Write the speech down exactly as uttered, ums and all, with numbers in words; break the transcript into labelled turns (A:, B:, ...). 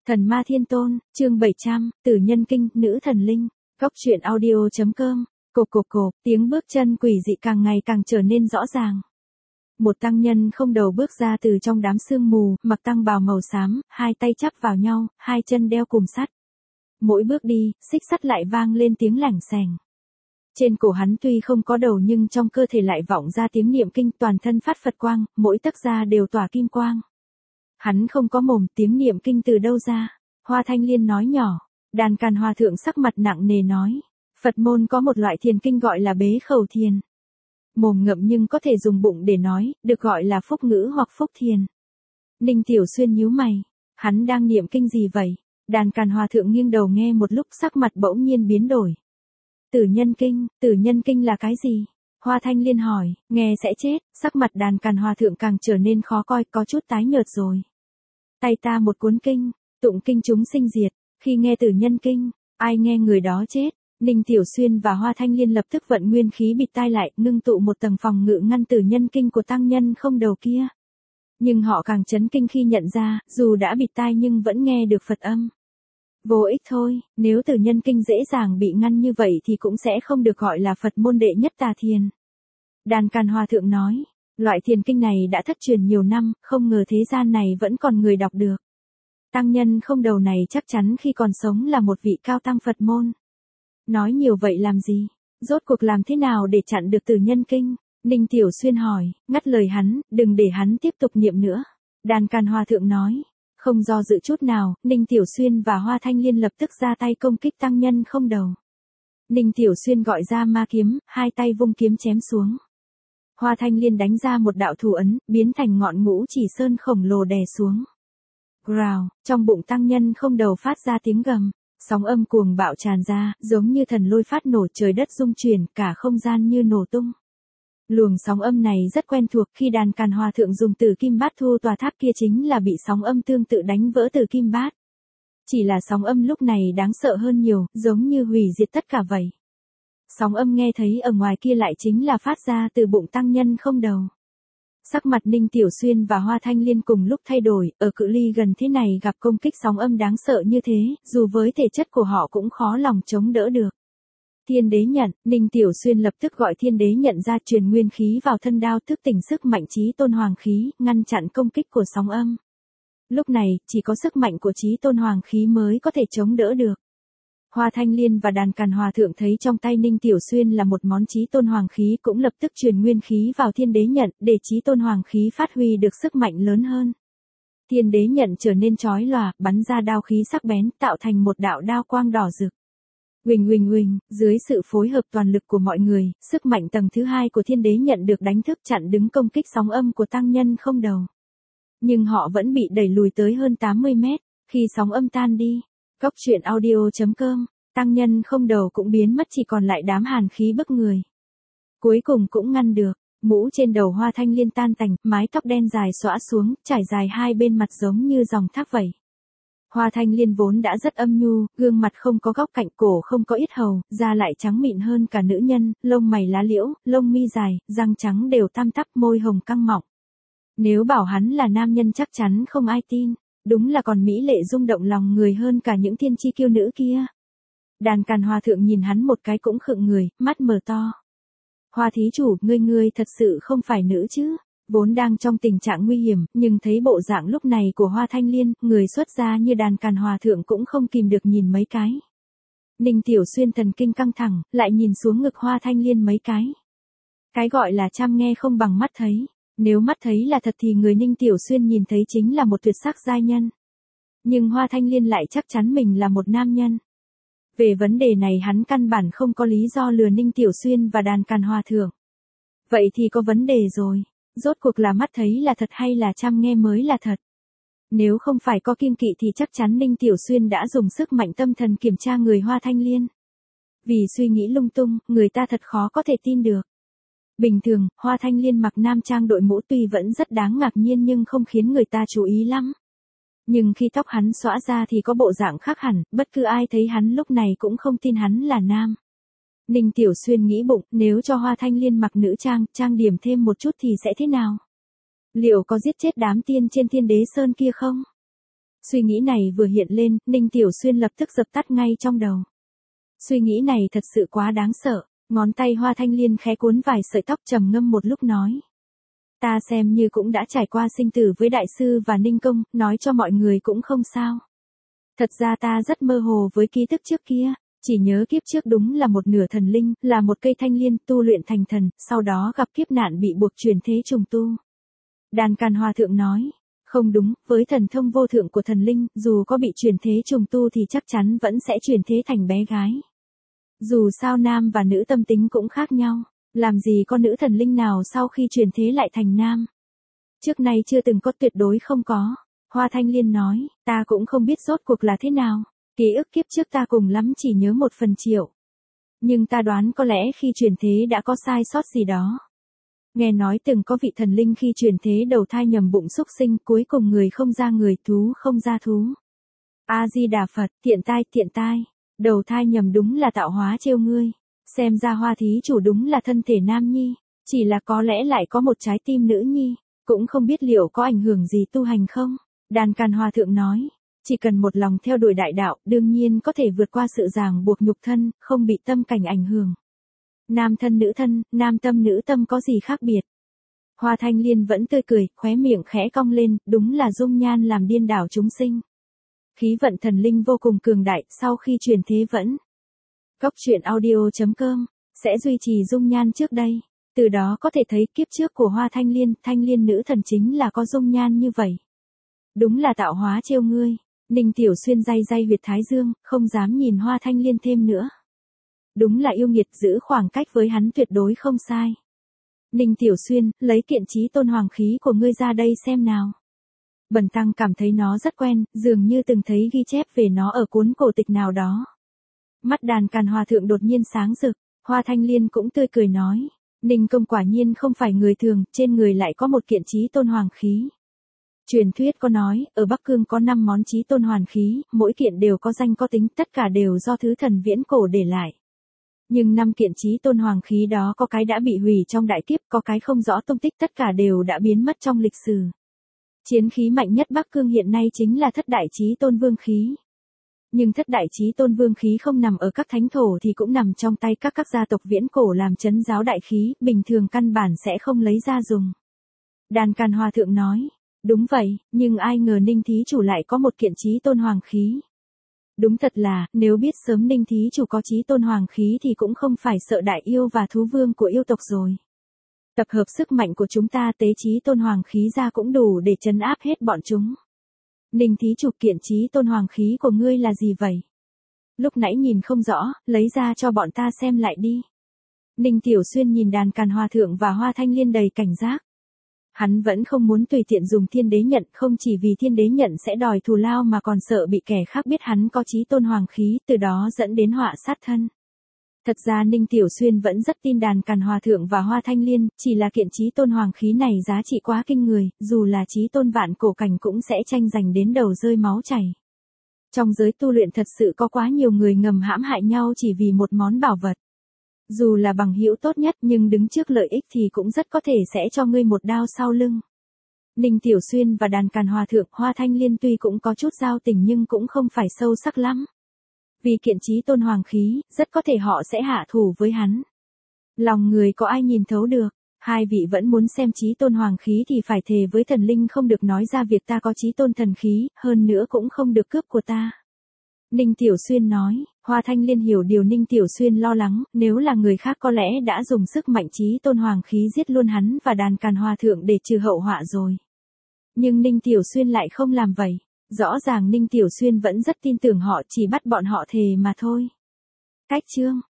A: Thần ma thiên tôn, chương bảy trăm, Tử nhân kinh, nữ thần linh. Cốc truyện audio chấm com. Cộp cộp cộp, tiếng bước chân quỷ dị càng ngày càng trở nên rõ ràng. Một tăng nhân không đầu bước ra từ trong đám sương mù, mặc tăng bào màu xám, hai tay chắp vào nhau, hai chân đeo cùm sắt. Mỗi bước đi, xích sắt lại vang lên tiếng lảnh xèng. Trên cổ hắn tuy không có đầu nhưng trong cơ thể lại vọng ra tiếng niệm kinh, toàn thân phát Phật quang, mỗi tấc da đều tỏa kim quang. Hắn không có mồm, tiếng niệm kinh từ đâu ra? Hoa Thanh Liên nói nhỏ. Đàn Càn Hòa Thượng sắc mặt nặng nề nói. Phật môn có một loại thiền kinh gọi là bế khẩu thiền. Mồm ngậm nhưng có thể dùng bụng để nói, được gọi là phúc ngữ hoặc phúc thiền. Ninh Tiểu Xuyên nhíu mày. Hắn đang niệm kinh gì vậy? Đàn Càn Hòa Thượng nghiêng đầu nghe một lúc, sắc mặt bỗng nhiên biến đổi. Tử nhân kinh, tử nhân kinh là cái gì? Hoa Thanh Liên hỏi, nghe sẽ chết, sắc mặt Đàn Càn Hòa Thượng càng trở nên khó coi, có chút tái nhợt rồi. Tay ta một cuốn kinh, tụng kinh chúng sinh diệt, khi nghe tử nhân kinh, ai nghe người đó chết. Ninh Tiểu Xuyên và Hoa Thanh Liên lập tức vận nguyên khí bịt tai lại, ngưng tụ một tầng phòng ngự ngăn tử nhân kinh của tăng nhân không đầu kia. Nhưng họ càng chấn kinh khi nhận ra, dù đã bịt tai nhưng vẫn nghe được Phật âm. Vô ích thôi, nếu tử nhân kinh dễ dàng bị ngăn như vậy thì cũng sẽ không được gọi là Phật môn đệ nhất tà thiền. Đàn Càn Hòa Thượng nói, loại thiền kinh này đã thất truyền nhiều năm, không ngờ thế gian này vẫn còn người đọc được. Tăng nhân không đầu này chắc chắn khi còn sống là một vị cao tăng Phật môn. Nói nhiều vậy làm gì? Rốt cuộc làm thế nào để chặn được tử nhân kinh? Ninh Tiểu Xuyên hỏi, ngắt lời hắn, đừng để hắn tiếp tục niệm nữa. Đàn Càn Hòa Thượng nói. Không do dự chút nào, Ninh Tiểu Xuyên và Hoa Thanh Liên lập tức ra tay công kích tăng nhân không đầu. Ninh Tiểu Xuyên gọi ra ma kiếm, hai tay vung kiếm chém xuống. Hoa Thanh Liên đánh ra một đạo thủ ấn, biến thành ngọn ngũ chỉ sơn khổng lồ đè xuống. Growl, trong bụng tăng nhân không đầu phát ra tiếng gầm, sóng âm cuồng bạo tràn ra, giống như thần lôi phát nổ, trời đất rung chuyển, cả không gian như nổ tung. Luồng sóng âm này rất quen thuộc, khi Đàn Càn Hòa Thượng dùng Tử Kim Bát thu tòa tháp kia chính là bị sóng âm tương tự đánh vỡ Tử Kim Bát. Chỉ là sóng âm lúc này đáng sợ hơn nhiều, giống như hủy diệt tất cả vậy. Sóng âm nghe thấy ở ngoài kia lại chính là phát ra từ bụng tăng nhân không đầu. Sắc mặt Ninh Tiểu Xuyên và Hoa Thanh Liên cùng lúc thay đổi, ở cự ly gần thế này gặp công kích sóng âm đáng sợ như thế, dù với thể chất của họ cũng khó lòng chống đỡ được. Thiên đế nhận, Ninh Tiểu Xuyên lập tức gọi thiên đế nhận ra, truyền nguyên khí vào thân đao, thức tỉnh sức mạnh chí tôn hoàng khí, ngăn chặn công kích của sóng âm. Lúc này, chỉ có sức mạnh của chí tôn hoàng khí mới có thể chống đỡ được. Hoa Thanh Liên và Đàn Càn Hòa Thượng thấy trong tay Ninh Tiểu Xuyên là một món chí tôn hoàng khí, cũng lập tức truyền nguyên khí vào thiên đế nhận, để chí tôn hoàng khí phát huy được sức mạnh lớn hơn. Thiên đế nhận trở nên chói lòa, bắn ra đao khí sắc bén, tạo thành một đạo đao quang đỏ rực. Huỳnh huỳnh huỳnh, dưới sự phối hợp toàn lực của mọi người, sức mạnh tầng thứ hai của thiên đế nhận được đánh thức, chặn đứng công kích sóng âm của tăng nhân không đầu. Nhưng họ vẫn bị đẩy lùi tới hơn tám mươi mét, khi sóng âm tan đi. Cốc truyện audio chấm com, tăng nhân không đầu cũng biến mất, chỉ còn lại đám hàn khí bức người. Cuối cùng cũng ngăn được, mũ trên đầu Hoa Thanh Liên tan tành, mái tóc đen dài xõa xuống, trải dài hai bên mặt giống như dòng thác vậy. Hoa Thanh Liên vốn đã rất âm nhu, gương mặt không có góc cạnh, cổ không có yết hầu, da lại trắng mịn hơn cả nữ nhân, lông mày lá liễu, lông mi dài, răng trắng đều tăm tắp, môi hồng căng mọng. Nếu bảo hắn là nam nhân chắc chắn không ai tin, đúng là còn mỹ lệ rung động lòng người hơn cả những thiên chi kiêu nữ kia. Đàn Càn Hòa Thượng nhìn hắn một cái cũng khựng người, mắt mở to. Hoa thí chủ, ngươi ngươi thật sự không phải nữ chứ? Vốn đang trong tình trạng nguy hiểm, nhưng thấy bộ dạng lúc này của Hoa Thanh Liên, người xuất gia như Đàn Càn Hòa Thượng cũng không kìm được nhìn mấy cái. Ninh Tiểu Xuyên thần kinh căng thẳng, lại nhìn xuống ngực Hoa Thanh Liên mấy cái. Cái gọi là chăm nghe không bằng mắt thấy. Nếu mắt thấy là thật thì người Ninh Tiểu Xuyên nhìn thấy chính là một tuyệt sắc giai nhân. Nhưng Hoa Thanh Liên lại chắc chắn mình là một nam nhân. Về vấn đề này hắn căn bản không có lý do lừa Ninh Tiểu Xuyên và Đàn Càn Hòa Thượng. Vậy thì có vấn đề rồi. Rốt cuộc là mắt thấy là thật hay là chăm nghe mới là thật? Nếu không phải có kiêng kỵ thì chắc chắn Ninh Tiểu Xuyên đã dùng sức mạnh tâm thần kiểm tra người Hoa Thanh Liên. Vì suy nghĩ lung tung, người ta thật khó có thể tin được. Bình thường, Hoa Thanh Liên mặc nam trang đội mũ tuy vẫn rất đáng ngạc nhiên nhưng không khiến người ta chú ý lắm. Nhưng khi tóc hắn xõa ra thì có bộ dạng khác hẳn, bất cứ ai thấy hắn lúc này cũng không tin hắn là nam. Ninh Tiểu Xuyên nghĩ bụng, nếu cho Hoa Thanh Liên mặc nữ trang, trang điểm thêm một chút thì sẽ thế nào? Liệu có giết chết đám tiên trên Thiên Đế Sơn kia không? Suy nghĩ này vừa hiện lên, Ninh Tiểu Xuyên lập tức dập tắt ngay trong đầu. Suy nghĩ này thật sự quá đáng sợ, ngón tay Hoa Thanh Liên khẽ cuốn vài sợi tóc trầm ngâm một lúc nói. Ta xem như cũng đã trải qua sinh tử với đại sư và Ninh Công, nói cho mọi người cũng không sao. Thật ra ta rất mơ hồ với ký thức trước kia, chỉ nhớ kiếp trước đúng là một nửa thần linh, là một cây thanh liên tu luyện thành thần, sau đó gặp kiếp nạn bị buộc chuyển thế trùng tu. Đàn Càn Hòa Thượng nói, không đúng, với thần thông vô thượng của thần linh, dù có bị chuyển thế trùng tu thì chắc chắn vẫn sẽ chuyển thế thành bé gái. Dù sao nam và nữ tâm tính cũng khác nhau, làm gì có nữ thần linh nào sau khi chuyển thế lại thành nam. Trước nay chưa từng có, tuyệt đối không có. Hoa Thanh Liên nói, ta cũng không biết rốt cuộc là thế nào, ký ức kiếp trước ta cùng lắm chỉ nhớ một phần triệu. Nhưng ta đoán có lẽ khi chuyển thế đã có sai sót gì đó. Nghe nói từng có vị thần linh khi chuyển thế đầu thai nhầm bụng súc sinh, cuối cùng người không ra người, thú không ra thú. A-di-đà Phật, thiện tai, thiện tai, đầu thai nhầm đúng là tạo hóa trêu ngươi, xem ra Hoa thí chủ đúng là thân thể nam nhi, chỉ là có lẽ lại có một trái tim nữ nhi, cũng không biết liệu có ảnh hưởng gì tu hành không? Đàn Càn Hòa Thượng nói, chỉ cần một lòng theo đuổi đại đạo, đương nhiên có thể vượt qua sự ràng buộc nhục thân, không bị tâm cảnh ảnh hưởng. Nam thân nữ thân, nam tâm nữ tâm có gì khác biệt? Hoa Thanh Liên vẫn tươi cười, khóe miệng khẽ cong lên, đúng là dung nhan làm điên đảo chúng sinh. Khí vận thần linh vô cùng cường đại, sau khi chuyển thế vẫn. Góc truyện audio chấm com sẽ duy trì dung nhan trước đây, từ đó có thể thấy kiếp trước của Hoa Thanh Liên, Thanh Liên nữ thần chính là có dung nhan như vậy. Đúng là tạo hóa trêu ngươi. Ninh Tiểu Xuyên day day huyệt thái dương, không dám nhìn Hoa Thanh Liên thêm nữa. Đúng là yêu nghiệt, giữ khoảng cách với hắn tuyệt đối không sai. Ninh Tiểu Xuyên, lấy kiện chí tôn hoàng khí của ngươi ra đây xem nào. Bần tăng cảm thấy nó rất quen, dường như từng thấy ghi chép về nó ở cuốn cổ tịch nào đó. Mắt Đàn Càn Hòa Thượng đột nhiên sáng rực, Hoa Thanh Liên cũng tươi cười nói. Ninh Công quả nhiên không phải người thường, trên người lại có một kiện chí tôn hoàng khí. Truyền thuyết có nói, ở Bắc Cương có năm món chí tôn hoàn khí, mỗi kiện đều có danh có tính, tất cả đều do thứ thần viễn cổ để lại. Nhưng năm kiện chí tôn hoàng khí đó có cái đã bị hủy trong đại kiếp, có cái không rõ tung tích, tất cả đều đã biến mất trong lịch sử. Chiến khí mạnh nhất Bắc Cương hiện nay chính là thất đại chí tôn vương khí. Nhưng thất đại chí tôn vương khí không nằm ở các thánh thổ thì cũng nằm trong tay các các gia tộc viễn cổ làm trấn giáo đại khí, bình thường căn bản sẽ không lấy ra dùng. Đàn Càn Hòa Thượng nói. Đúng vậy, nhưng ai ngờ Ninh thí chủ lại có một kiện chí tôn hoàng khí. Đúng thật là, nếu biết sớm Ninh thí chủ có chí tôn hoàng khí thì cũng không phải sợ đại yêu và thú vương của yêu tộc rồi. Tập hợp sức mạnh của chúng ta tế chí tôn hoàng khí ra cũng đủ để trấn áp hết bọn chúng. Ninh thí chủ, kiện chí tôn hoàng khí của ngươi là gì vậy? Lúc nãy nhìn không rõ, lấy ra cho bọn ta xem lại đi. Ninh Tiểu Xuyên nhìn Đàn Càn Hòa Thượng và Hoa Thanh Liên đầy cảnh giác. Hắn vẫn không muốn tùy tiện dùng thiên đế nhận, không chỉ vì thiên đế nhận sẽ đòi thù lao mà còn sợ bị kẻ khác biết hắn có chí tôn hoàng khí, từ đó dẫn đến họa sát thân. Thật ra Ninh Tiểu Xuyên vẫn rất tin Đàn Càn Hòa Thượng và Hoa Thanh Liên, chỉ là kiện chí tôn hoàng khí này giá trị quá kinh người, dù là chí tôn vạn cổ cảnh cũng sẽ tranh giành đến đầu rơi máu chảy. Trong giới tu luyện thật sự có quá nhiều người ngầm hãm hại nhau chỉ vì một món bảo vật. Dù là bằng hữu tốt nhất nhưng đứng trước lợi ích thì cũng rất có thể sẽ cho ngươi một đao sau lưng. Ninh Tiểu Xuyên và Đàn Càn Hòa Thượng, Hoa Thanh Liên tuy cũng có chút giao tình nhưng cũng không phải sâu sắc lắm. Vì kiện chí tôn hoàng khí, rất có thể họ sẽ hạ thủ với hắn. Lòng người có ai nhìn thấu được, hai vị vẫn muốn xem chí tôn hoàng khí thì phải thề với thần linh không được nói ra việc ta có chí tôn thần khí, hơn nữa cũng không được cướp của ta. Ninh Tiểu Xuyên nói, Hoa Thanh Liên hiểu điều Ninh Tiểu Xuyên lo lắng, nếu là người khác có lẽ đã dùng sức mạnh chí tôn hoàng khí giết luôn hắn và Đàn Càn Hòa Thượng để trừ hậu họa rồi. Nhưng Ninh Tiểu Xuyên lại không làm vậy, rõ ràng Ninh Tiểu Xuyên vẫn rất tin tưởng họ, chỉ bắt bọn họ thề mà thôi. Cách chương